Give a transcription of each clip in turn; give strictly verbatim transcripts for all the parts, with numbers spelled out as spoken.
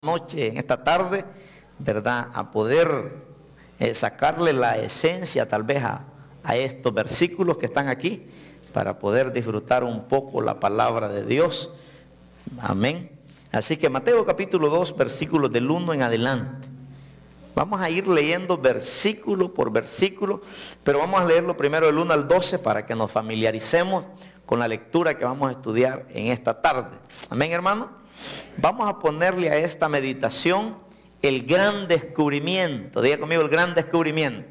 noche, en esta tarde, ¿verdad? A poder eh, sacarle la esencia tal vez a, a estos versículos que están aquí, para poder disfrutar un poco la palabra de Dios. Amén. Así que Mateo capítulo dos, versículos del uno en adelante. Vamos a ir leyendo versículo por versículo, pero vamos a leerlo primero del uno al doce para que nos familiaricemos con la lectura que vamos a estudiar en esta tarde. Amén, hermano. Vamos a ponerle a esta meditación el gran descubrimiento. Diga conmigo, el gran descubrimiento.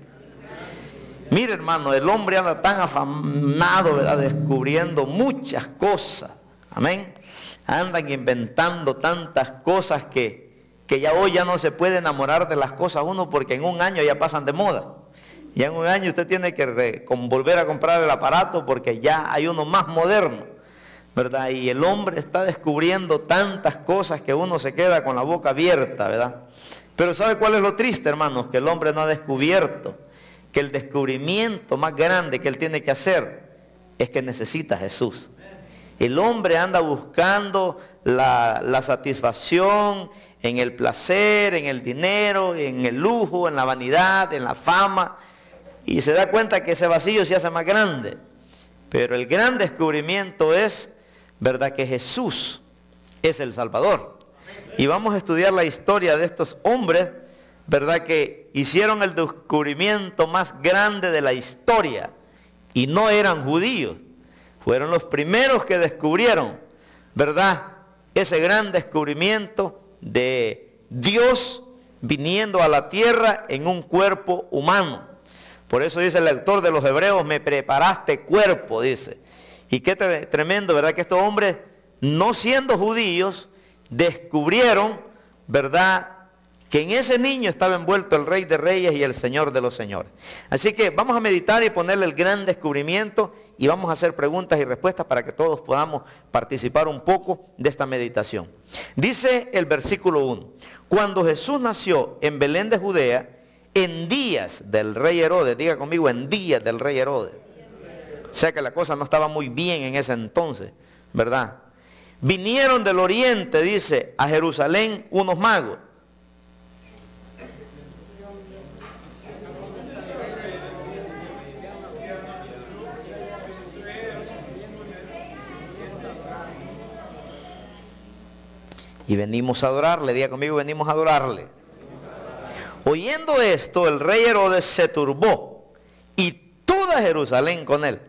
Mire, hermano, el hombre anda tan afanado, ¿verdad?, descubriendo muchas cosas. Amén. Andan inventando tantas cosas que, que ya hoy ya no se puede enamorar de las cosas uno, porque en un año ya pasan de moda. Ya en un año usted tiene que re, con, volver a comprar el aparato porque ya hay uno más moderno, ¿verdad? Y el hombre está descubriendo tantas cosas que uno se queda con la boca abierta, ¿verdad? Pero ¿sabe cuál es lo triste, hermanos? Que el hombre no ha descubierto que el descubrimiento más grande que él tiene que hacer es que necesita a Jesús. El hombre anda buscando la, la satisfacción en el placer, en el dinero, en el lujo, en la vanidad, en la fama, y se da cuenta que ese vacío se hace más grande. Pero el gran descubrimiento es, ¿verdad?, que Jesús es el Salvador. Y vamos a estudiar la historia de estos hombres, ¿verdad?, que hicieron el descubrimiento más grande de la historia. Y no eran judíos. Fueron los primeros que descubrieron, ¿verdad?, ese gran descubrimiento de Dios viniendo a la tierra en un cuerpo humano. Por eso dice el autor de los Hebreos, me preparaste cuerpo, dice. Y qué tremendo, ¿verdad?, que estos hombres, no siendo judíos, descubrieron, ¿verdad?, que en ese niño estaba envuelto el Rey de Reyes y el Señor de los Señores. Así que vamos a meditar y ponerle el gran descubrimiento y vamos a hacer preguntas y respuestas para que todos podamos participar un poco de esta meditación. Dice el versículo uno, cuando Jesús nació en Belén de Judea, en días del rey Herodes, diga conmigo, en días del rey Herodes. O sea que la cosa no estaba muy bien en ese entonces, ¿verdad? Vinieron del oriente, dice, a Jerusalén unos magos. Y venimos a adorarle, diga conmigo, venimos a adorarle. Oyendo esto, el rey Herodes se turbó y toda Jerusalén con él.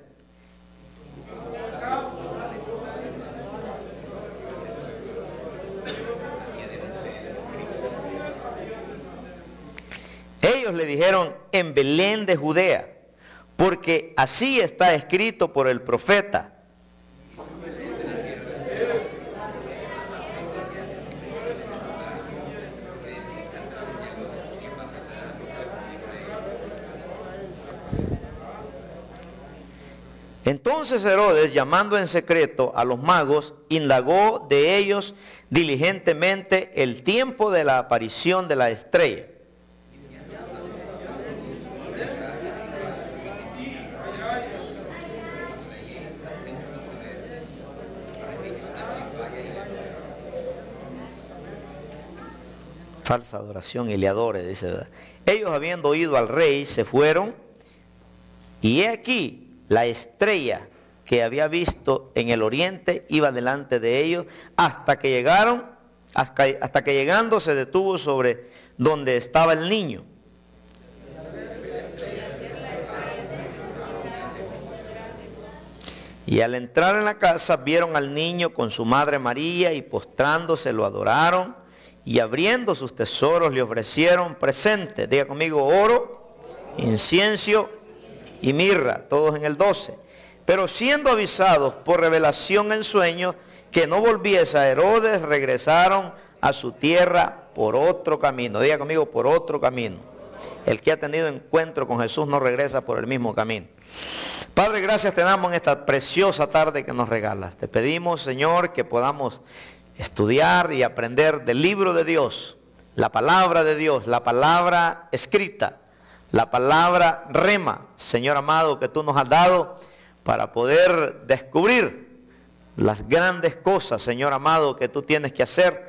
Ellos le dijeron, en Belén de Judea, porque así está escrito por el profeta. Entonces Herodes, llamando en secreto a los magos, indagó de ellos diligentemente el tiempo de la aparición de la estrella. Falsa adoración y le adore, dice, ¿verdad? Ellos, habiendo oído al rey, se fueron, y he aquí, la estrella que había visto en el oriente iba delante de ellos hasta que llegaron, hasta, hasta que llegando se detuvo sobre donde estaba el niño. Y al entrar en la casa vieron al niño con su madre María y postrándose lo adoraron y abriendo sus tesoros le ofrecieron presentes. Diga conmigo, oro, incienso y mirra, todos en el doce. Pero siendo avisados por revelación en sueños que no volviese a Herodes, regresaron a su tierra por otro camino. Diga conmigo, por otro camino. El que ha tenido encuentro con Jesús no regresa por el mismo camino. Padre, gracias te damos en esta preciosa tarde que nos regalas. Te pedimos, Señor, que podamos estudiar y aprender del libro de Dios, la palabra de Dios, la palabra escrita, la palabra rema, Señor amado, que tú nos has dado para poder descubrir las grandes cosas, Señor amado, que tú tienes que hacer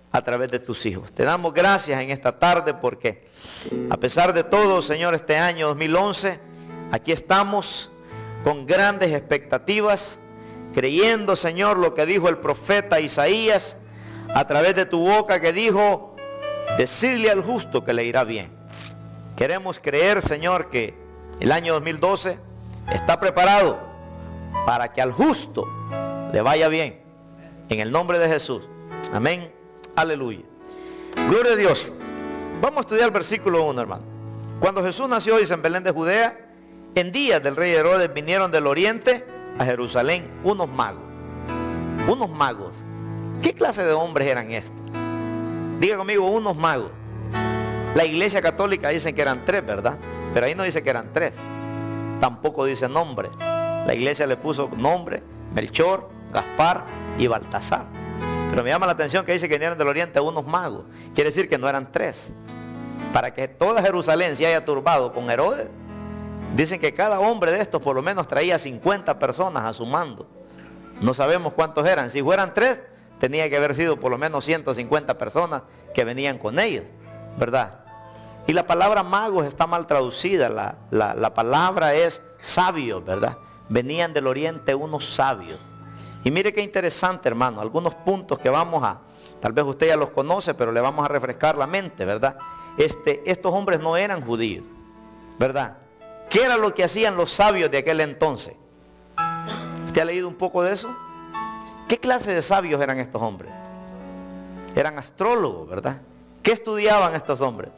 a través de tus hijos. Te damos gracias en esta tarde porque a pesar de todo, Señor, este año dos mil once, aquí estamos con grandes expectativas, creyendo, Señor, lo que dijo el profeta Isaías a través de tu boca, que dijo: decirle al justo que le irá bien. Queremos creer, Señor, que el año dos mil doce está preparado para que al justo le vaya bien. En el nombre de Jesús. Amén. Aleluya. Gloria a Dios. Vamos a estudiar el versículo uno, hermano. Cuando Jesús nació, dice, en Belén de Judea, en días del rey Herodes vinieron del oriente a Jerusalén unos magos. Unos magos. ¿Qué clase de hombres eran estos? Diga conmigo, unos magos. La iglesia católica dicen que eran tres, ¿verdad? Pero ahí no dice que eran tres. Tampoco dice nombre. La iglesia le puso nombre: Melchor, Gaspar y Baltasar. Pero me llama la atención que dice que vinieron del oriente unos magos. Quiere decir que no eran tres. Para que toda Jerusalén se haya turbado con Herodes, dicen que cada hombre de estos por lo menos traía cincuenta personas a su mando. No sabemos cuántos eran. Si fueran tres, tenía que haber sido por lo menos ciento cincuenta personas que venían con ellos, ¿verdad? Y la palabra magos está mal traducida. La, la, la palabra es sabios, ¿verdad? Venían del oriente unos sabios. Y mire qué interesante, hermano, algunos puntos que vamos a, tal vez usted ya los conoce, pero le vamos a refrescar la mente, ¿verdad? Este, estos hombres no eran judíos, ¿verdad? ¿Qué era lo que hacían los sabios de aquel entonces? ¿Usted ha leído un poco de eso? ¿Qué clase de sabios eran estos hombres? Eran astrólogos, ¿verdad? ¿Qué estudiaban estos hombres?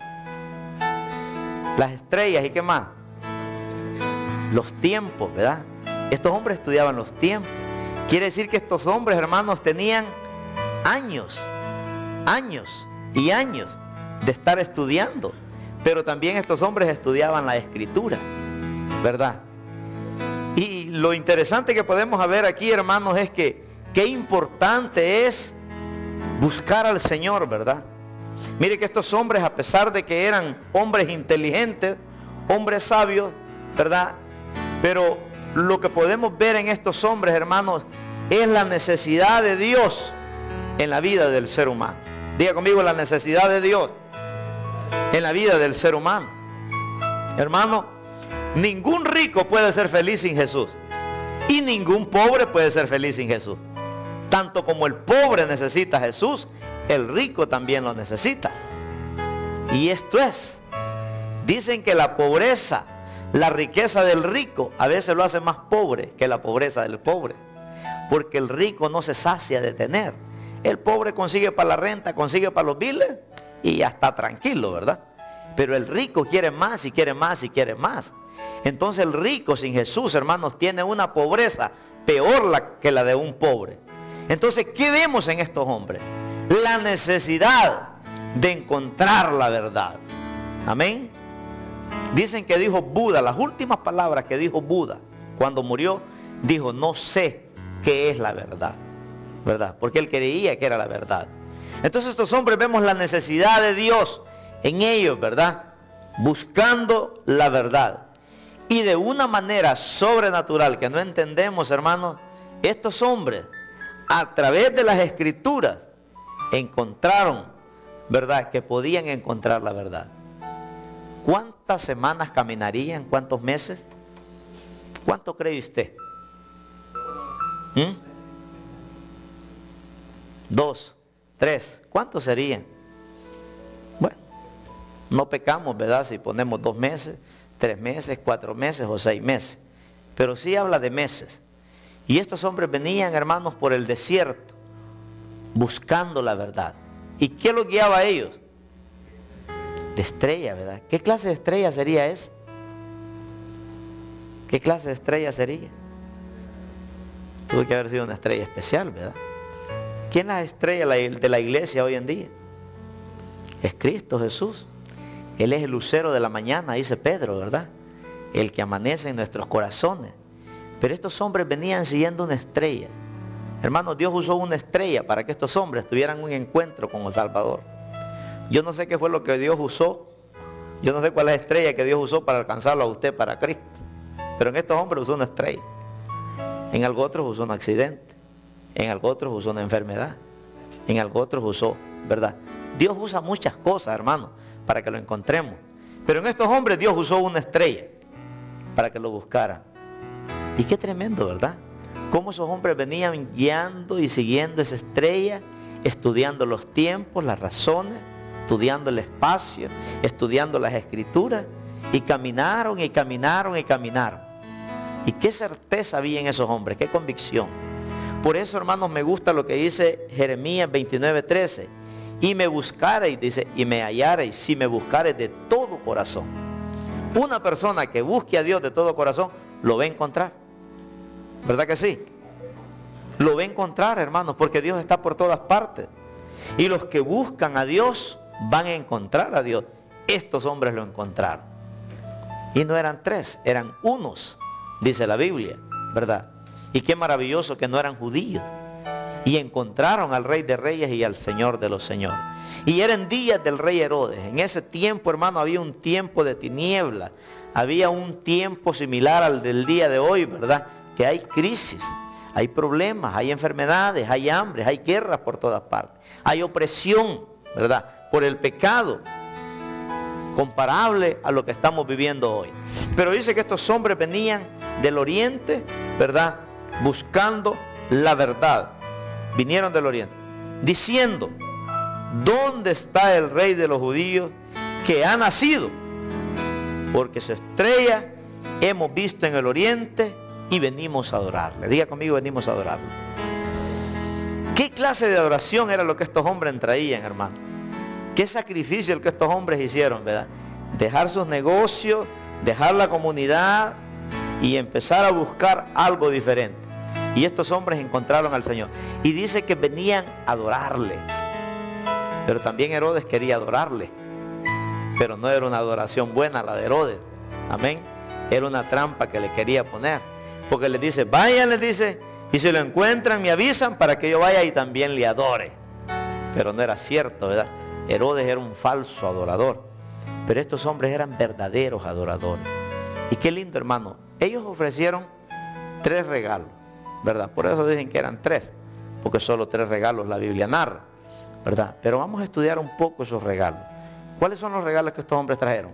Las estrellas, ¿y qué más? Los tiempos, ¿verdad? Estos hombres estudiaban los tiempos. Quiere decir que estos hombres, hermanos, tenían años, años y años de estar estudiando. Pero también estos hombres estudiaban la escritura, ¿verdad? Y lo interesante que podemos ver aquí, hermanos, es que qué importante es buscar al Señor, ¿verdad? Mire que estos hombres, a pesar de que eran hombres inteligentes, hombres sabios, ¿verdad? Pero lo que podemos ver en estos hombres, hermanos, es la necesidad de Dios en la vida del ser humano. Diga conmigo, la necesidad de Dios en la vida del ser humano. Hermano, ningún rico puede ser feliz sin Jesús. Y ningún pobre puede ser feliz sin Jesús. Tanto como el pobre necesita a Jesús, el rico también lo necesita. Y esto es, dicen que la pobreza, la riqueza del rico a veces lo hace más pobre que la pobreza del pobre. Porque el rico no se sacia de tener. El pobre consigue para la renta, consigue para los biles y ya está tranquilo, ¿verdad? Pero el rico quiere más y quiere más y quiere más. Entonces el rico sin Jesús, hermanos, tiene una pobreza peor la, que la de un pobre. Entonces, ¿qué vemos en estos hombres? La necesidad de encontrar la verdad. Amén. Dicen que dijo Buda, las últimas palabras que dijo Buda cuando murió, dijo: no sé qué es la verdad, ¿verdad? Porque él creía que era la verdad. Entonces estos hombres vemos la necesidad de Dios en ellos, ¿verdad? Buscando la verdad. Y de una manera sobrenatural que no entendemos, hermanos, estos hombres, a través de las escrituras, encontraron, ¿verdad?, que podían encontrar la verdad. ¿Cuántas semanas caminarían? ¿Cuántos meses? ¿Cuánto cree usted? ¿Mm? Dos, tres, ¿cuántos serían? Bueno, no pecamos, ¿verdad? Si ponemos dos meses, tres meses, cuatro meses o seis meses. Pero sí habla de meses. Y estos hombres venían, hermanos, por el desierto, buscando la verdad. ¿Y qué los guiaba a ellos? La estrella, ¿verdad? ¿Qué clase de estrella sería esa? ¿Qué clase de estrella sería? Tuvo que haber sido una estrella especial, ¿verdad? ¿Quién es la estrella de la iglesia hoy en día? Es Cristo Jesús. Él es el lucero de la mañana, dice Pedro, ¿verdad? El que amanece en nuestros corazones. Pero estos hombres venían siguiendo una estrella. Hermanos, Dios usó una estrella para que estos hombres tuvieran un encuentro con el Salvador. Yo no sé qué fue lo que Dios usó. Yo no sé cuál es la estrella que Dios usó para alcanzarlo a usted para Cristo. Pero en estos hombres usó una estrella. En algo otros usó un accidente. En algo otros usó una enfermedad. En algo otros usó ¿verdad? Dios usa muchas cosas, hermano, para que lo encontremos. Pero en estos hombres Dios usó una estrella para que lo buscaran. Y qué tremendo, ¿verdad? Cómo esos hombres venían guiando y siguiendo esa estrella, estudiando los tiempos, las razones, estudiando el espacio, estudiando las escrituras, y caminaron y caminaron y caminaron. Y qué certeza había en esos hombres, qué convicción. Por eso, hermanos, me gusta lo que dice Jeremías veintinueve, trece. Y me buscareis, dice, y me hallareis, si me buscareis de todo corazón. Una persona que busque a Dios de todo corazón, lo va a encontrar. ¿Verdad que sí? Lo va a encontrar, hermanos, porque Dios está por todas partes. Y los que buscan a Dios van a encontrar a Dios. Estos hombres lo encontraron. Y no eran tres, eran unos, dice la Biblia, ¿verdad? Y qué maravilloso que no eran judíos. Y encontraron al Rey de Reyes y al Señor de los Señores. Y eran días del rey Herodes. En ese tiempo, hermano, había un tiempo de tinieblas. Había un tiempo similar al del día de hoy, ¿verdad? Que hay crisis, hay problemas, hay enfermedades, hay hambre, hay guerras por todas partes. Hay opresión, ¿verdad? Por el pecado, comparable a lo que estamos viviendo hoy. Pero dice que estos hombres venían del oriente, ¿verdad? Buscando la verdad. Vinieron del oriente, diciendo, ¿dónde está el rey de los judíos que ha nacido? Porque su estrella hemos visto en el oriente y venimos a adorarle. Diga conmigo, venimos a adorarle. ¿Qué clase de adoración era lo que estos hombres traían, hermano? ¿Qué sacrificio el que estos hombres hicieron, verdad? Dejar sus negocios, dejar la comunidad y empezar a buscar algo diferente. Y estos hombres encontraron al Señor. Y dice que venían a adorarle. Pero también Herodes quería adorarle. Pero no era una adoración buena la de Herodes. Amén. Era una trampa que le quería poner. Porque les dice, vayan, les dice, y si lo encuentran me avisan para que yo vaya y también le adore. Pero no era cierto, ¿verdad? Herodes era un falso adorador. Pero estos hombres eran verdaderos adoradores. Y qué lindo, hermano. Ellos ofrecieron tres regalos, ¿verdad? Por eso dicen que eran tres, porque solo tres regalos la Biblia narra, ¿verdad? Pero vamos a estudiar un poco esos regalos. ¿Cuáles son los regalos que estos hombres trajeron?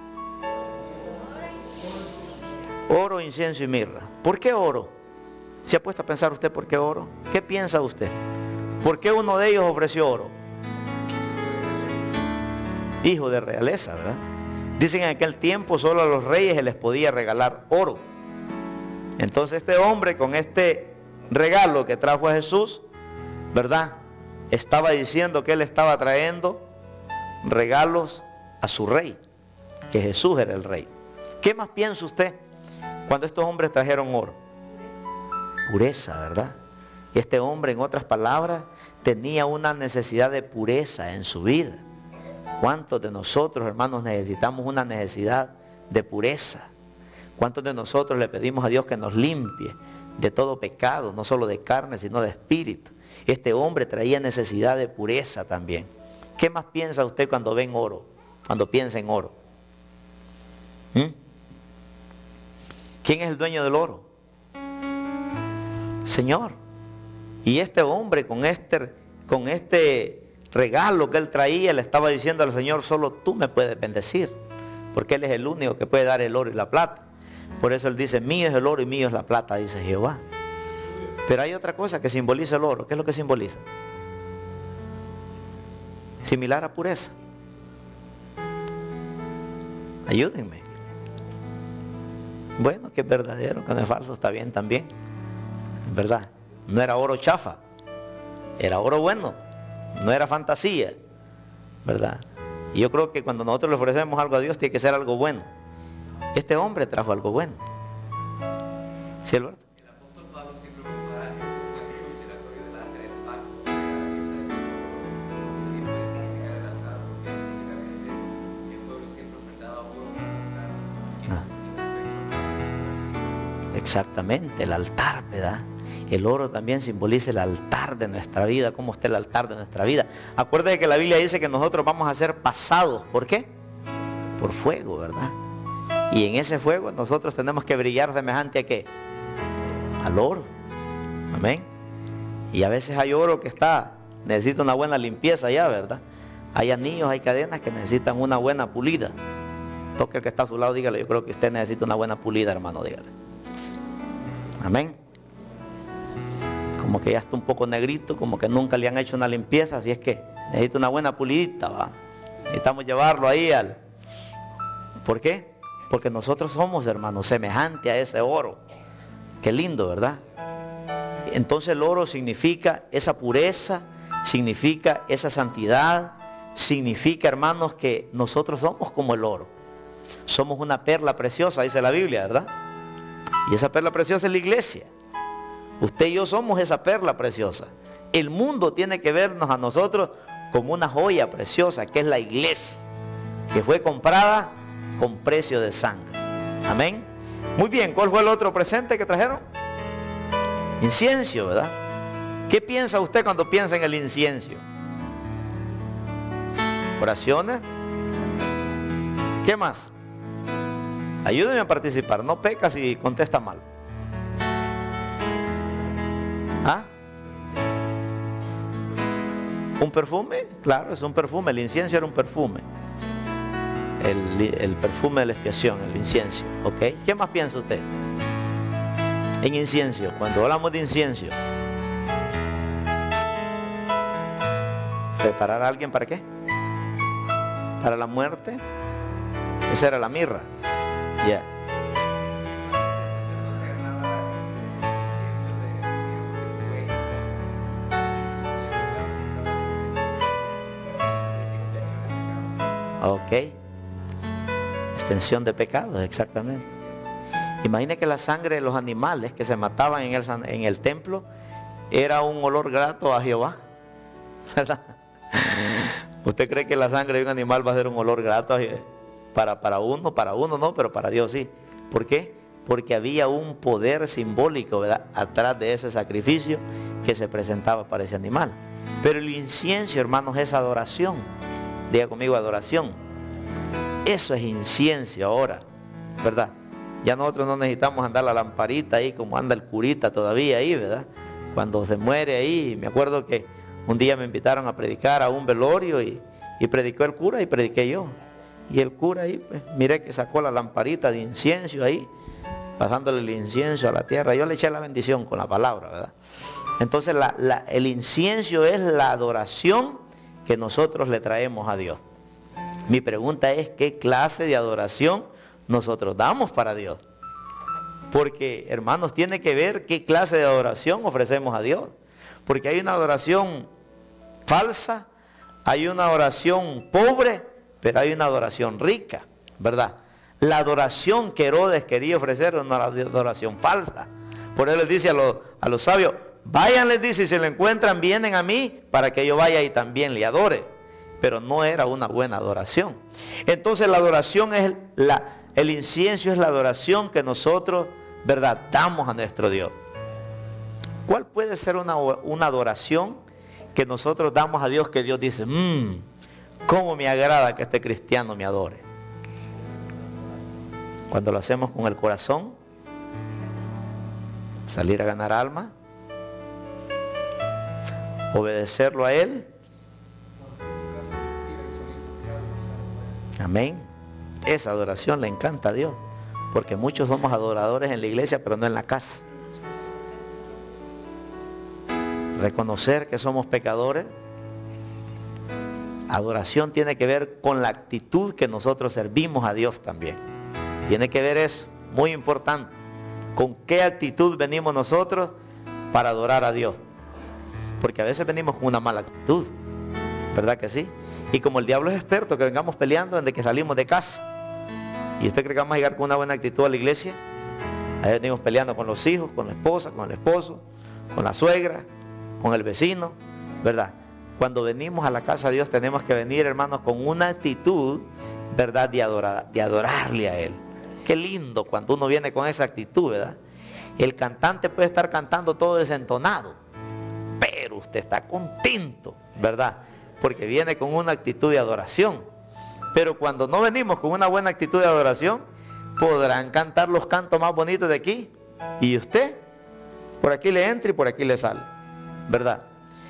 Oro, incienso y mirra. ¿Por qué oro? ¿Se ha puesto a pensar usted por qué oro? ¿Qué piensa usted? ¿Por qué uno de ellos ofreció oro? Hijo de realeza, ¿verdad? Dicen en aquel tiempo solo a los reyes se les podía regalar oro. Entonces este hombre con este regalo que trajo a Jesús, ¿verdad? Estaba diciendo que él estaba trayendo regalos a su rey, que Jesús era el rey. ¿Qué más piensa usted cuando estos hombres trajeron oro? Pureza, ¿verdad? Este hombre, en otras palabras, tenía una necesidad de pureza en su vida. ¿Cuántos de nosotros, hermanos, necesitamos una necesidad de pureza? ¿Cuántos de nosotros le pedimos a Dios que nos limpie de todo pecado, no solo de carne, sino de espíritu? Este hombre traía necesidad de pureza también. ¿Qué más piensa usted cuando ve en oro? Cuando piensa en oro. ¿Mm? ¿Quién es el dueño del oro? Señor. Y este hombre con este, con este regalo que él traía, le estaba diciendo al Señor, solo tú me puedes bendecir, porque Él es el único que puede dar el oro y la plata. Por eso Él dice, mío es el oro y mío es la plata, dice Jehová. Pero hay otra cosa que simboliza el oro. ¿Qué es lo que simboliza? Similar a pureza. Ayúdenme. Bueno, que es verdadero, que no es falso, está bien también. ¿Verdad? No era oro chafa, era oro bueno, no era fantasía, ¿verdad? Y yo creo que cuando nosotros le ofrecemos algo a Dios tiene que ser algo bueno. Este hombre trajo algo bueno. ¿Sí, Alberto? El apóstol Pablo siempre compara a Jesús con el recordatorio del arca del pacto, que era la hecha de oro, y puede significar el altar, porque típicamente el pueblo siempre ofrendaba oro para el altar. Ah. Exactamente, el altar, ¿verdad? El oro también simboliza el altar de nuestra vida. ¿Cómo está el altar de nuestra vida? Acuérdate que la Biblia dice que nosotros vamos a ser pasados. ¿Por qué? Por fuego, ¿verdad? Y en ese fuego nosotros tenemos que brillar semejante a ¿qué? Al oro. Amén. Y a veces hay oro que está necesita una buena limpieza ya, ¿verdad? Hay anillos, hay cadenas que necesitan una buena pulida. Toque el que está a su lado, dígale, yo creo que usted necesita una buena pulida, hermano, dígale. Amén. Como que ya está un poco negrito, como que nunca le han hecho una limpieza, así es que necesita una buena pulidita, ¿va? Necesitamos llevarlo ahí al... ¿Por qué? Porque nosotros somos, hermanos, semejante a ese oro. Qué lindo, ¿verdad? Entonces el oro significa esa pureza, significa esa santidad, significa, hermanos, que nosotros somos como el oro. Somos una perla preciosa, dice la Biblia, ¿verdad? Y esa perla preciosa es la iglesia. Usted y yo somos esa perla preciosa. El mundo tiene que vernos a nosotros como una joya preciosa, que es la iglesia, que fue comprada con precio de sangre. Amén. Muy bien, ¿cuál fue el otro presente que trajeron? Incienso, ¿verdad? ¿Qué piensa usted cuando piensa en el incienso? Oraciones. ¿Qué más? Ayúdenme a participar, no peca si contesta mal. ¿Ah? ¿Un perfume? Claro, es un perfume, el incienso era un perfume. El, el perfume de la expiación, el incienso, ¿ok? ¿Qué más piensa usted? En incienso, cuando hablamos de incienso, ¿preparar a alguien para qué? ¿Para la muerte? Esa era la mirra. Ya. Yeah. Ok. Extensión de pecados, exactamente. Imagine que la sangre de los animales que se mataban en el, en el templo era un olor grato a Jehová, ¿verdad? ¿Usted cree que la sangre de un animal va a ser un olor grato a Jehová? Para, para uno, para uno no, pero para Dios sí. ¿Por qué? Porque había un poder simbólico, ¿verdad?, atrás de ese sacrificio que se presentaba para ese animal. Pero el incienso, hermanos, es adoración. Diga conmigo, adoración. Eso es incienso ahora, ¿verdad? Ya nosotros no necesitamos andar la lamparita ahí como anda el curita todavía ahí, ¿verdad? Cuando se muere ahí, me acuerdo que un día me invitaron a predicar a un velorio y, y predicó el cura y prediqué yo. Y el cura ahí, pues, miré que sacó la lamparita de incienso ahí, pasándole el incienso a la tierra. Yo le eché la bendición con la palabra, ¿verdad? Entonces la, la, el incienso es la adoración que nosotros le traemos a Dios. Mi pregunta es, ¿qué clase de adoración nosotros damos para Dios? Porque, hermanos, tiene que ver qué clase de adoración ofrecemos a Dios. Porque hay una adoración falsa, hay una adoración pobre, pero hay una adoración rica, ¿verdad? La adoración que Herodes quería ofrecer era una adoración falsa. Por eso les dice a los, a los sabios, vayan, les dice, si se lo encuentran, vienen a mí para que yo vaya y también le adore. Pero no era una buena adoración. Entonces la adoración es la, el incienso es la adoración que nosotros, ¿verdad?, damos a nuestro Dios. ¿Cuál puede ser una, una adoración que nosotros damos a Dios que Dios dice, mmm, cómo me agrada que este cristiano me adore? Cuando lo hacemos con el corazón, salir a ganar alma, obedecerlo a Él. Amén. Esa adoración le encanta a Dios, porque muchos somos adoradores en la iglesia, pero no en la casa. Reconocer que somos pecadores. Adoración tiene que ver con la actitud que nosotros servimos a Dios también. Tiene que ver eso, muy importante. ¿Con qué actitud venimos nosotros para adorar a Dios? Porque a veces venimos con una mala actitud, ¿verdad que sí? Y como el diablo es experto, que vengamos peleando desde que salimos de casa. ¿Y usted cree que vamos a llegar con una buena actitud a la iglesia? Ahí venimos peleando con los hijos, con la esposa, con el esposo, con la suegra, con el vecino, ¿verdad? Cuando venimos a la casa de Dios tenemos que venir, hermanos, con una actitud, ¿verdad?, de, adorar, de adorarle a Él. Qué lindo cuando uno viene con esa actitud, ¿verdad? El cantante puede estar cantando todo desentonado, pero usted está contento, ¿verdad?, porque viene con una actitud de adoración. Pero cuando no venimos con una buena actitud de adoración, podrán cantar los cantos más bonitos de aquí, y usted por aquí le entra y por aquí le sale, ¿verdad?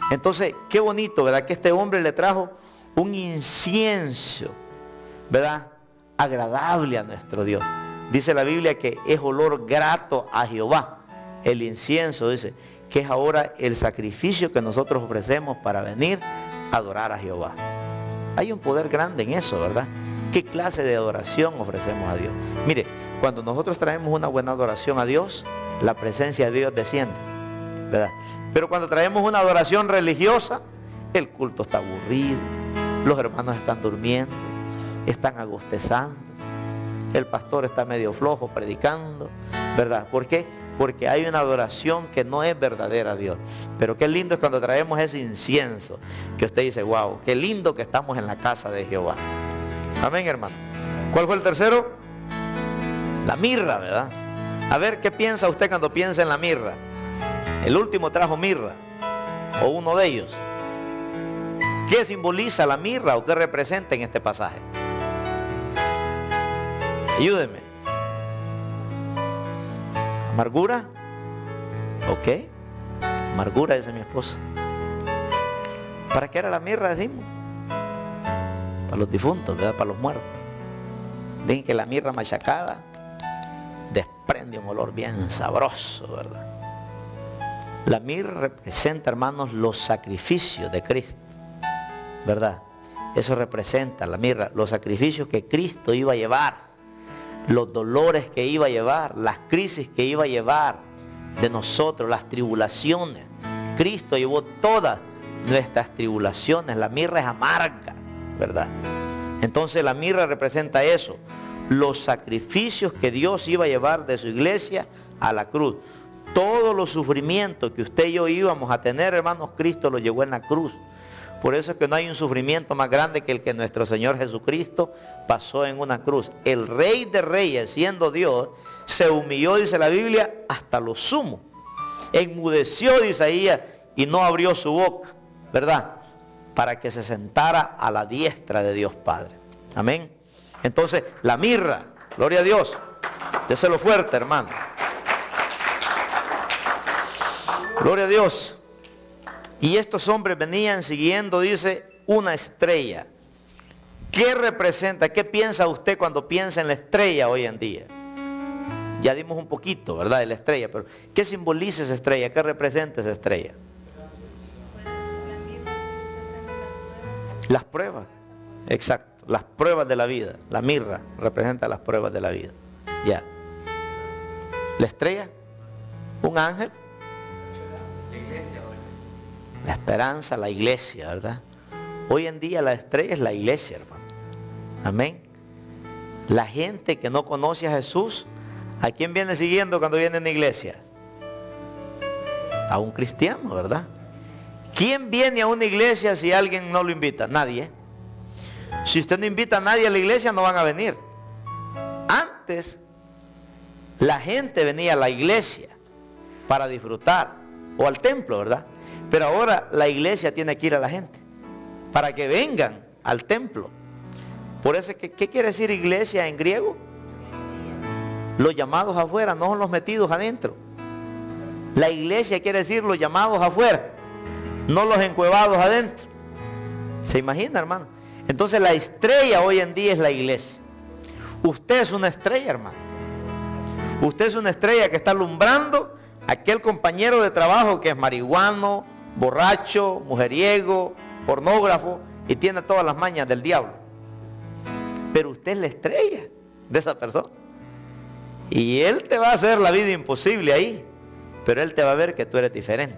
Entonces, qué bonito, ¿verdad? Que este hombre le trajo un incienso, ¿verdad? Agradable a nuestro Dios. Dice la Biblia que es olor grato a Jehová. El incienso, dice, que es ahora el sacrificio que nosotros ofrecemos para venir a adorar a Jehová. Hay un poder grande en eso, ¿verdad? ¿Qué clase de adoración ofrecemos a Dios? Mire, cuando nosotros traemos una buena adoración a Dios, la presencia de Dios desciende, ¿verdad? Pero cuando traemos una adoración religiosa, el culto está aburrido, los hermanos están durmiendo, están agostezando, el pastor está medio flojo predicando, ¿verdad? ¿Por qué? Porque hay una adoración que no es verdadera a Dios. Pero qué lindo es cuando traemos ese incienso, que usted dice, wow, qué lindo que estamos en la casa de Jehová. Amén, hermano. ¿Cuál fue el tercero? La mirra, ¿verdad? A ver, ¿qué piensa usted cuando piensa en la mirra? El último trajo mirra, o uno de ellos. ¿Qué simboliza la mirra o qué representa en este pasaje? Ayúdenme. ¿Amargura? Ok. Amargura, dice mi esposa. ¿Para qué era la mirra, decimos? Para los difuntos, ¿verdad? Para los muertos. Dicen que la mirra machacada desprende un olor bien sabroso, ¿verdad? La mirra representa, hermanos, los sacrificios de Cristo, ¿verdad? Eso representa la mirra, los sacrificios que Cristo iba a llevar, los dolores que iba a llevar, las crisis que iba a llevar de nosotros, las tribulaciones. Cristo llevó todas nuestras tribulaciones. La mirra es amarga, ¿verdad? Entonces la mirra representa eso, los sacrificios que Dios iba a llevar de su iglesia a la cruz. Todos los sufrimientos que usted y yo íbamos a tener, hermanos, Cristo los llevó en la cruz. Por eso es que no hay un sufrimiento más grande que el que nuestro Señor Jesucristo pasó en una cruz. El Rey de Reyes, siendo Dios, se humilló, dice la Biblia, hasta lo sumo. Enmudeció, dice Isaías, y no abrió su boca, ¿verdad? Para que se sentara a la diestra de Dios Padre. Amén. Entonces, la mirra, gloria a Dios. Déselo fuerte, hermano. Gloria a Dios. Y estos hombres venían siguiendo, dice, una estrella. ¿Qué representa? ¿Qué piensa usted cuando piensa en la estrella hoy en día? Ya dimos un poquito, ¿verdad? De la estrella, pero ¿qué simboliza esa estrella? ¿Qué representa esa estrella? Las pruebas, exacto, las pruebas de la vida. La mirra representa las pruebas de la vida. Ya. La estrella, un ángel. La esperanza, la iglesia, ¿verdad? Hoy en día la estrella es la iglesia, hermano. Amén. La gente que no conoce a Jesús, ¿a quién viene siguiendo cuando viene en la iglesia? A un cristiano, ¿verdad? ¿Quién viene a una iglesia si alguien no lo invita? Nadie. Si usted no invita a nadie a la iglesia, no van a venir. Antes, la gente venía a la iglesia para disfrutar, o al templo, ¿verdad? Pero ahora la iglesia tiene que ir a la gente para que vengan al templo. Por eso, ¿qué, qué quiere decir iglesia en griego? Los llamados afuera, no los metidos adentro. La iglesia quiere decir los llamados afuera, no los encuevados adentro. ¿Se imagina, hermano? Entonces la estrella hoy en día es la iglesia. Usted es una estrella, hermano. Usted es una estrella que está alumbrando a aquel compañero de trabajo que es marihuano, borracho, mujeriego, pornógrafo y tiene todas las mañas del diablo. Pero usted es la estrella de esa persona. Y él te va a hacer la vida imposible ahí, pero él te va a ver que tú eres diferente.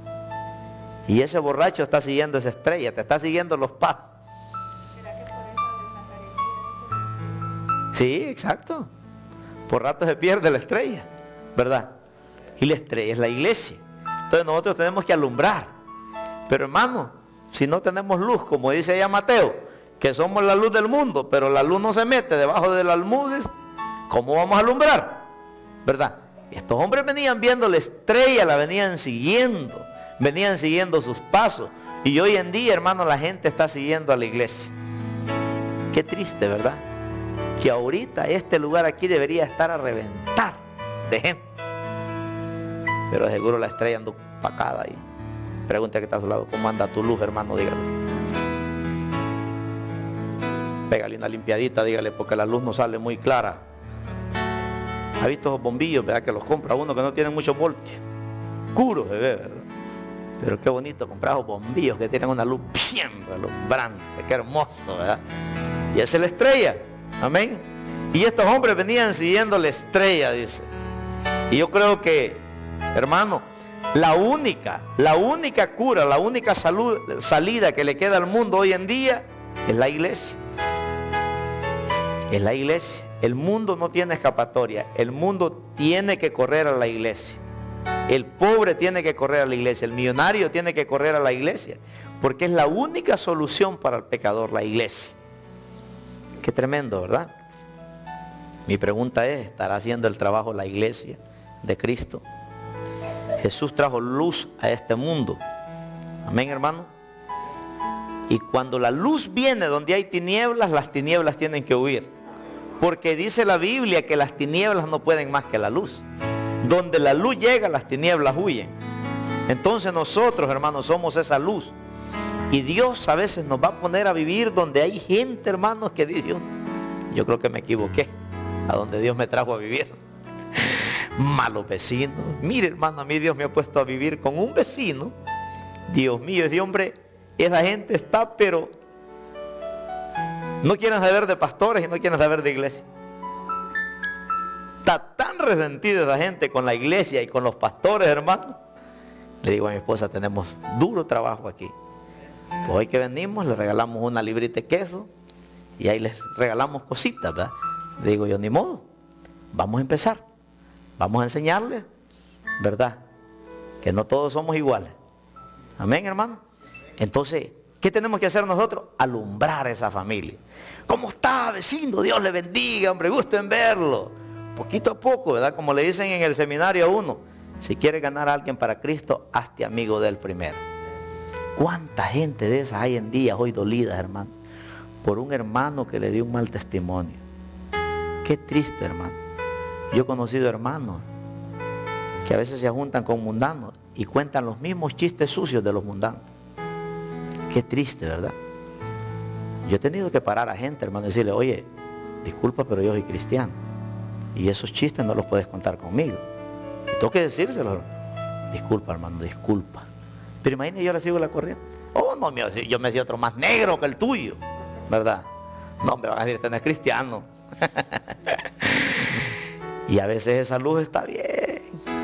Y ese borracho está siguiendo esa estrella, te está siguiendo los pasos. ¿Será que por eso hay una carencia? Sí, exacto. Por rato se pierde la estrella, ¿verdad? Y la estrella es la iglesia. Entonces nosotros tenemos que alumbrar. Pero hermano, si no tenemos luz, como dice allá Mateo, que somos la luz del mundo, pero la luz no se mete debajo de las almudes, ¿cómo vamos a alumbrar? ¿Verdad? Estos hombres venían viendo la estrella, la venían siguiendo, venían siguiendo sus pasos. Y hoy en día, hermano, la gente está siguiendo a la iglesia. Qué triste, ¿verdad? Que ahorita este lugar aquí debería estar a reventar de gente. Pero seguro la estrella anda opacada ahí. Pregunta que está a su lado, ¿cómo anda tu luz, hermano? Dígale. Pégale una limpiadita, dígale, porque la luz no sale muy clara. ¿Ha visto esos bombillos, verdad? Que los compra uno que no tienen mucho voltio. Oscuro se ve, ¿verdad? Pero qué bonito comprar esos bombillos que tienen una luz bien relumbrante. Qué hermoso, ¿verdad? Y esa es la estrella. Amén. Y estos hombres venían siguiendo la estrella, dice. Y yo creo que, hermano, la única, la única cura, la única salud, salida que le queda al mundo hoy en día es la iglesia. Es la iglesia. El mundo no tiene escapatoria. El mundo tiene que correr a la iglesia. El pobre tiene que correr a la iglesia. El millonario tiene que correr a la iglesia. Porque es la única solución para el pecador, la iglesia. Qué tremendo, ¿verdad? Mi pregunta es, ¿estará haciendo el trabajo la iglesia de Cristo? Jesús trajo luz a este mundo. Amén, hermano. Y cuando la luz viene donde hay tinieblas, las tinieblas tienen que huir. Porque dice la Biblia que las tinieblas no pueden más que la luz. Donde la luz llega, las tinieblas huyen. Entonces nosotros, hermanos, somos esa luz. Y Dios a veces nos va a poner a vivir donde hay gente, hermanos, que dice, yo creo que me equivoqué, a donde Dios me trajo a vivir. Malos vecinos. Mire, hermano, a mí Dios me ha puesto a vivir con un vecino. Dios mío, ese hombre, esa gente está, pero no quieren saber de pastores y no quieren saber de iglesia. Está tan resentida esa gente con la iglesia y con los pastores, hermano. Le digo a mi esposa, tenemos duro trabajo aquí. Pues hoy que venimos, le regalamos una librita de queso y ahí les regalamos cositas, ¿verdad? Le digo yo, ni modo, vamos a empezar. Vamos a enseñarles, ¿verdad? Que no todos somos iguales. Amén, hermano. Entonces, ¿qué tenemos que hacer nosotros? Alumbrar a esa familia. ¿Cómo está, vecino? Dios le bendiga, hombre, gusto en verlo. Poquito a poco, ¿verdad? Como le dicen en el seminario a uno, si quieres ganar a alguien para Cristo, hazte amigo de él primero. ¿Cuánta gente de esas hay en día hoy dolidas, hermano? Por un hermano que le dio un mal testimonio. Qué triste, hermano. Yo he conocido hermanos que a veces se juntan con mundanos y cuentan los mismos chistes sucios de los mundanos. Qué triste, ¿verdad? Yo he tenido que parar a gente, hermano, y decirle, oye, disculpa, pero yo soy cristiano. Y esos chistes no los puedes contar conmigo. Y tengo que decírselo. Disculpa, hermano, disculpa. Pero imagínate, yo le sigo la corriente. Oh, no, yo me decía otro más negro que el tuyo, ¿verdad? No, me van a decir, este no es cristiano. Y a veces esa luz está bien.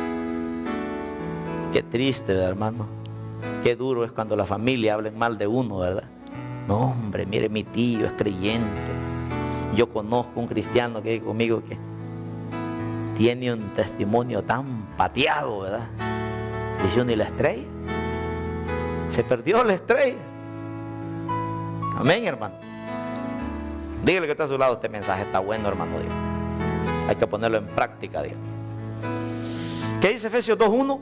Qué triste, hermano. Qué duro es cuando la familia hablen mal de uno, ¿verdad? No, hombre, mire, mi tío es creyente. Yo conozco un cristiano que hay conmigo que tiene un testimonio tan pateado, ¿verdad? Dice, ni la estrella. Se perdió la estrella. Amén, hermano. Dígale que está a su lado, este mensaje está bueno, hermano. Dios. Hay que ponerlo en práctica, Dios. ¿Qué dice Efesios dos uno?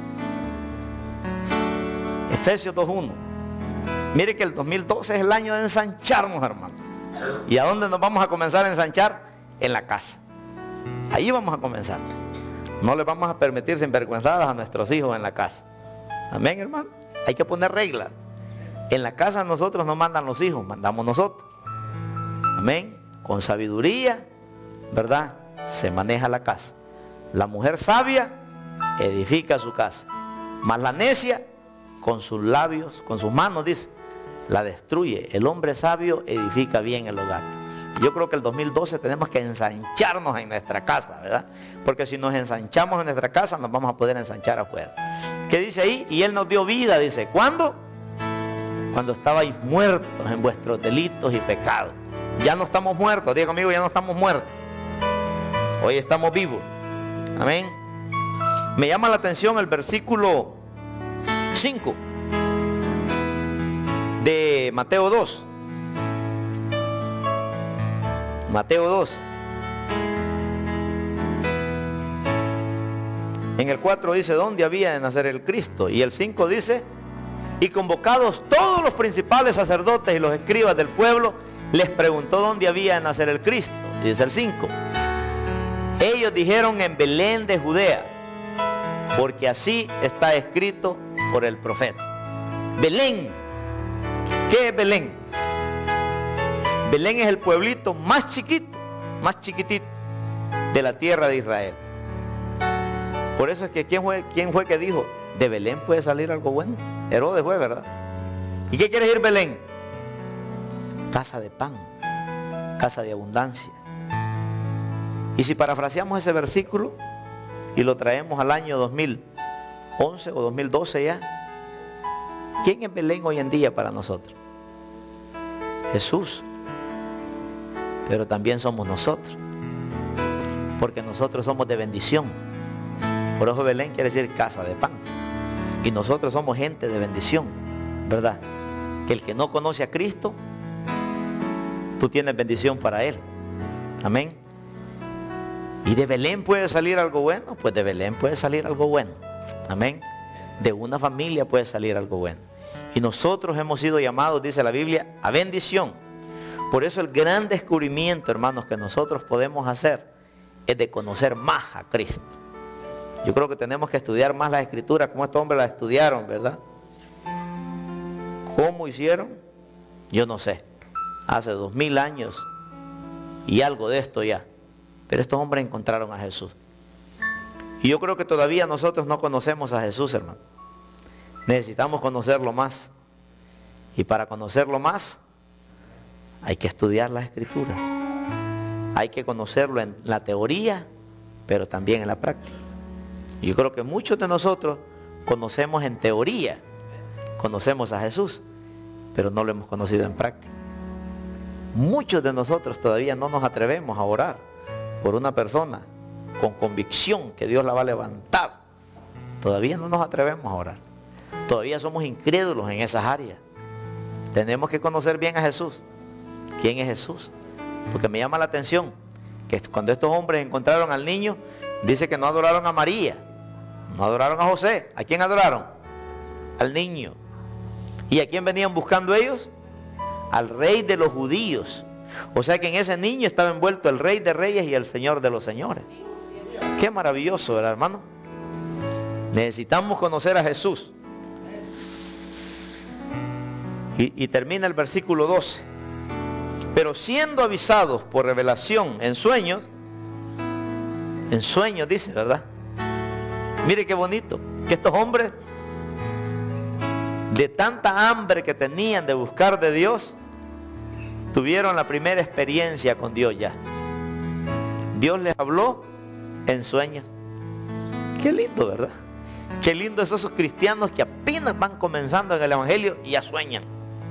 Efesios dos uno. Mire que el dos mil doce es el año de ensancharnos, hermano. ¿Y a dónde nos vamos a comenzar a ensanchar? En la casa. Ahí vamos a comenzar. No les vamos a permitir sinvergüenzadas a nuestros hijos en la casa. Amén, hermano. Hay que poner reglas. En la casa nosotros no mandan los hijos, mandamos nosotros. Amén. Con sabiduría, ¿verdad? Se maneja la casa. La mujer sabia edifica su casa. Mas la necia, con sus labios, con sus manos, dice, la destruye. El hombre sabio edifica bien el hogar. Yo creo que el dos mil doce tenemos que ensancharnos en nuestra casa, ¿verdad? Porque si nos ensanchamos en nuestra casa, nos vamos a poder ensanchar afuera. ¿Qué dice ahí? Y Él nos dio vida, dice. ¿Cuándo? Cuando estabais muertos en vuestros delitos y pecados. Ya no estamos muertos, diga conmigo, ya no estamos muertos. Hoy estamos vivos. Amén. Me llama la atención el versículo cinco de Mateo dos. Mateo dos. En el cuatro dice, ¿dónde había de nacer el Cristo? Y el cinco dice, y convocados todos los principales sacerdotes y los escribas del pueblo, les preguntó dónde había de nacer el Cristo. Y dice el cinco, ellos dijeron, en Belén de Judea, porque así está escrito por el profeta. Belén. ¿Qué es Belén? Belén es el pueblito más chiquito, más chiquitito de la tierra de Israel. Por eso es que ¿quién fue, quién fue que dijo? De Belén puede salir algo bueno. Herodes fue, ¿verdad? ¿Y qué quiere decir Belén? Casa de pan, casa de abundancia. Y si parafraseamos ese versículo y lo traemos al año dos mil once o dos mil doce ya, ¿quién es Belén hoy en día para nosotros? Jesús. Pero también somos nosotros, porque nosotros somos de bendición. Por eso Belén quiere decir casa de pan. Y nosotros somos gente de bendición, ¿verdad? Que el que no conoce a Cristo, tú tienes bendición para él. Amén. ¿Y de Belén puede salir algo bueno? Pues de Belén puede salir algo bueno. Amén. De una familia puede salir algo bueno. Y nosotros hemos sido llamados, dice la Biblia, a bendición. Por eso el gran descubrimiento, hermanos, que nosotros podemos hacer es de conocer más a Cristo. Yo creo que tenemos que estudiar más las Escrituras, como estos hombres las estudiaron, ¿verdad? ¿Cómo hicieron? Yo no sé. Hace dos mil años y algo de esto ya. Pero estos hombres encontraron a Jesús. Y yo creo que todavía nosotros no conocemos a Jesús, hermano. Necesitamos conocerlo más. Y para conocerlo más, hay que estudiar las Escrituras. Hay que conocerlo en la teoría, pero también en la práctica. Yo creo que muchos de nosotros conocemos en teoría, conocemos a Jesús, pero no lo hemos conocido en práctica. Muchos de nosotros todavía no nos atrevemos a orar por una persona con convicción que Dios la va a levantar. Todavía no nos atrevemos a orar. Todavía somos incrédulos en esas áreas. Tenemos que conocer bien a Jesús. ¿Quién es Jesús? Porque me llama la atención que cuando estos hombres encontraron al niño, dice que no adoraron a María, no adoraron a José. ¿A quién adoraron? Al niño. ¿Y a quién venían buscando ellos? Al rey de los judíos. O sea que en ese niño estaba envuelto el rey de reyes y el señor de los señores. Qué maravilloso, ¿verdad, hermano? Necesitamos conocer a Jesús. Y, y termina el versículo doce. Pero siendo avisados por revelación en sueños, en sueños dice, ¿verdad? Mire qué bonito, que estos hombres, de tanta hambre que tenían de buscar de Dios, tuvieron la primera experiencia con Dios ya. Dios les habló en sueños. Qué lindo, ¿verdad? Qué lindo esos cristianos que apenas van comenzando en el Evangelio y ya sueñan.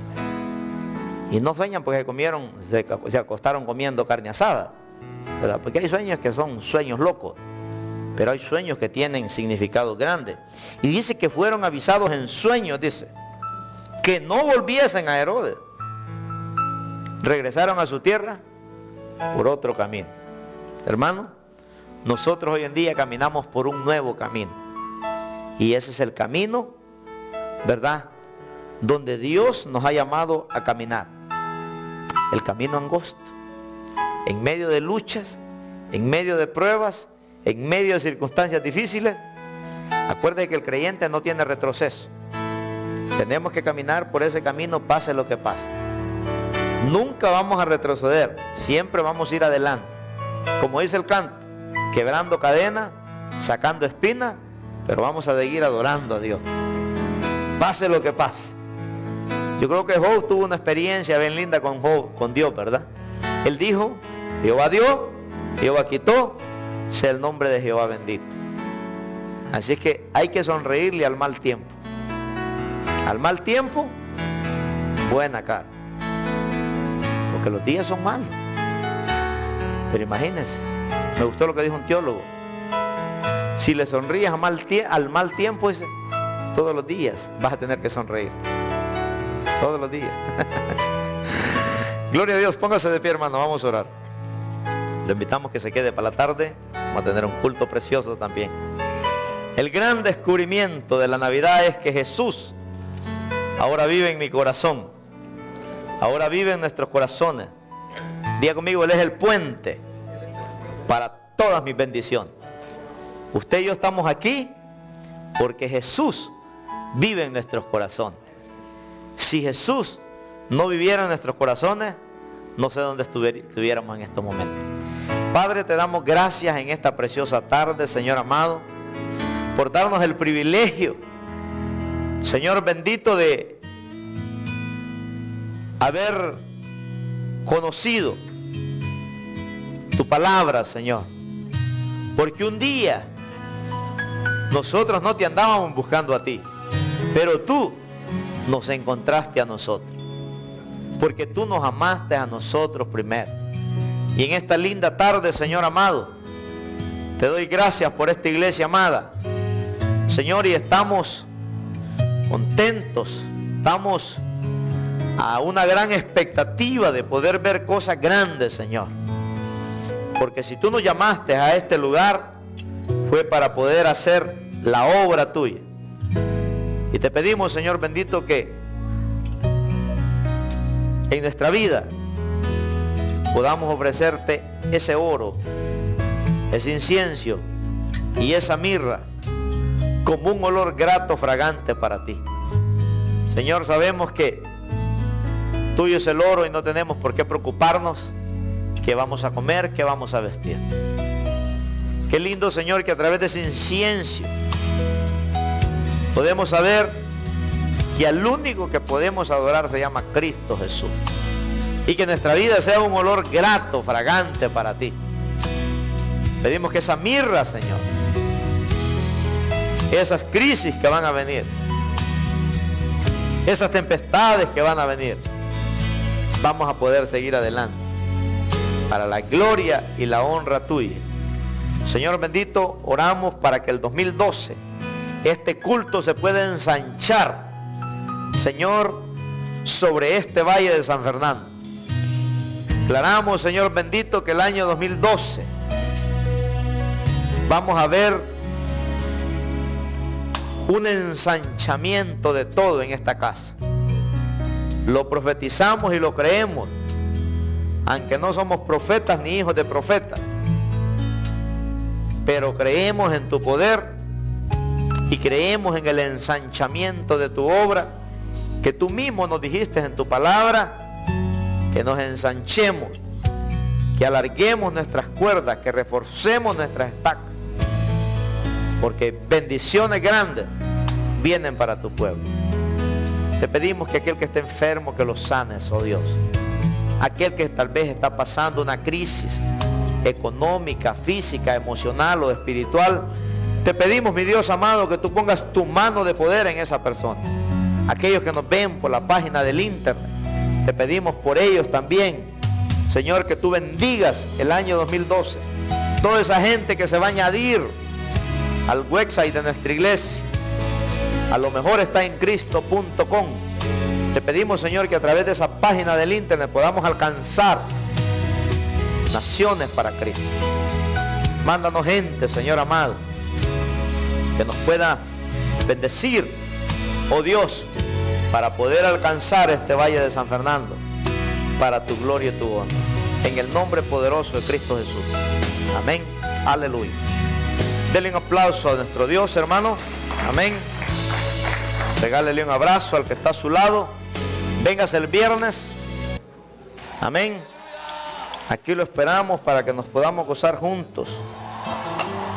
Y no sueñan porque comieron, se, se acostaron comiendo carne asada, ¿verdad? Porque hay sueños que son sueños locos, pero hay sueños que tienen significado grande. Y dice que fueron avisados en sueños, dice, que no volviesen a Herodes. Regresaron a su tierra por otro camino. Hermano, nosotros hoy en día caminamos por un nuevo camino. Y ese es el camino, ¿verdad?, donde Dios nos ha llamado a caminar. El camino angosto, en medio de luchas, en medio de pruebas, en medio de circunstancias difíciles. Acuérdate que el creyente no tiene retroceso. Tenemos que caminar por ese camino, pase lo que pase. Nunca vamos a retroceder, siempre vamos a ir adelante. Como dice el canto, quebrando cadenas, sacando espinas, pero vamos a seguir adorando a Dios, pase lo que pase. Yo creo que Job tuvo una experiencia bien linda con, Job, con Dios, ¿verdad? Él dijo, Jehová dio, Jehová quitó, sea el nombre de Jehová bendito. Así es que hay que sonreírle al mal tiempo. Al mal tiempo, buena cara. Porque los días son malos. Pero imagínense, me gustó lo que dijo un teólogo. Si le sonríes a mal al mal tiempo, dice, todos los días vas a tener que sonreír. Todos los días. Gloria a Dios, póngase de pie, hermano, vamos a orar. Lo invitamos que se quede para la tarde. Vamos a tener un culto precioso también. El gran descubrimiento de la Navidad es que Jesús ahora vive en mi corazón. Ahora vive en nuestros corazones. Diga conmigo, Él es el puente para todas mis bendiciones. Usted y yo estamos aquí porque Jesús vive en nuestros corazones. Si Jesús no viviera en nuestros corazones, no sé dónde estuviéramos en estos momentos. Padre, te damos gracias en esta preciosa tarde, Señor amado, por darnos el privilegio, Señor bendito, de haber conocido tu palabra, Señor. Porque un día nosotros no te andábamos buscando a ti, pero tú nos encontraste a nosotros. Porque tú nos amaste a nosotros primero. Y en esta linda tarde, Señor amado, te doy gracias por esta iglesia amada, Señor, y estamos contentos, estamos a una gran expectativa de poder ver cosas grandes, Señor. Porque si tú nos llamaste a este lugar, fue para poder hacer la obra tuya. Y te pedimos, Señor bendito, que en nuestra vida podamos ofrecerte ese oro, ese incienso y esa mirra como un olor grato, fragante para ti. Señor, sabemos que tuyo es el oro y no tenemos por qué preocuparnos qué vamos a comer, qué vamos a vestir. Qué lindo, Señor, que a través de ese incienso podemos saber que al único que podemos adorar se llama Cristo Jesús. Y que nuestra vida sea un olor grato, fragante para ti. Pedimos que esa mirra, Señor, esas crisis que van a venir, esas tempestades que van a venir, vamos a poder seguir adelante para la gloria y la honra tuya. Señor bendito, oramos para que el dos mil doce este culto se pueda ensanchar, Señor, sobre este valle de San Fernando. Declaramos, Señor bendito, que el año dos mil doce vamos a ver un ensanchamiento de todo en esta casa. Lo profetizamos y lo creemos, aunque no somos profetas ni hijos de profetas, pero creemos en tu poder y creemos en el ensanchamiento de tu obra, que tú mismo nos dijiste en tu palabra, que nos ensanchemos, que alarguemos nuestras cuerdas, que reforcemos nuestras estacas, porque bendiciones grandes vienen para tu pueblo. Te pedimos que aquel que esté enfermo, que lo sanes, oh Dios. Aquel que tal vez está pasando una crisis económica, física, emocional o espiritual, te pedimos, mi Dios amado, que tú pongas tu mano de poder en esa persona. Aquellos que nos ven por la página del internet, te pedimos por ellos también, Señor, que tú bendigas el año dos mil doce. Toda esa gente que se va a añadir al website de nuestra iglesia, a lo mejor está en cristo punto com. Te pedimos, Señor, que a través de esa página del internet podamos alcanzar naciones para Cristo. Mándanos gente, Señor amado, que nos pueda bendecir, oh Dios, para poder alcanzar este valle de San Fernando, para tu gloria y tu honra. En el nombre poderoso de Cristo Jesús. Amén. Aleluya. Denle un aplauso a nuestro Dios, hermano. Amén. Regálele un abrazo al que está a su lado. Véngase el viernes. Amén. Aquí lo esperamos para que nos podamos gozar juntos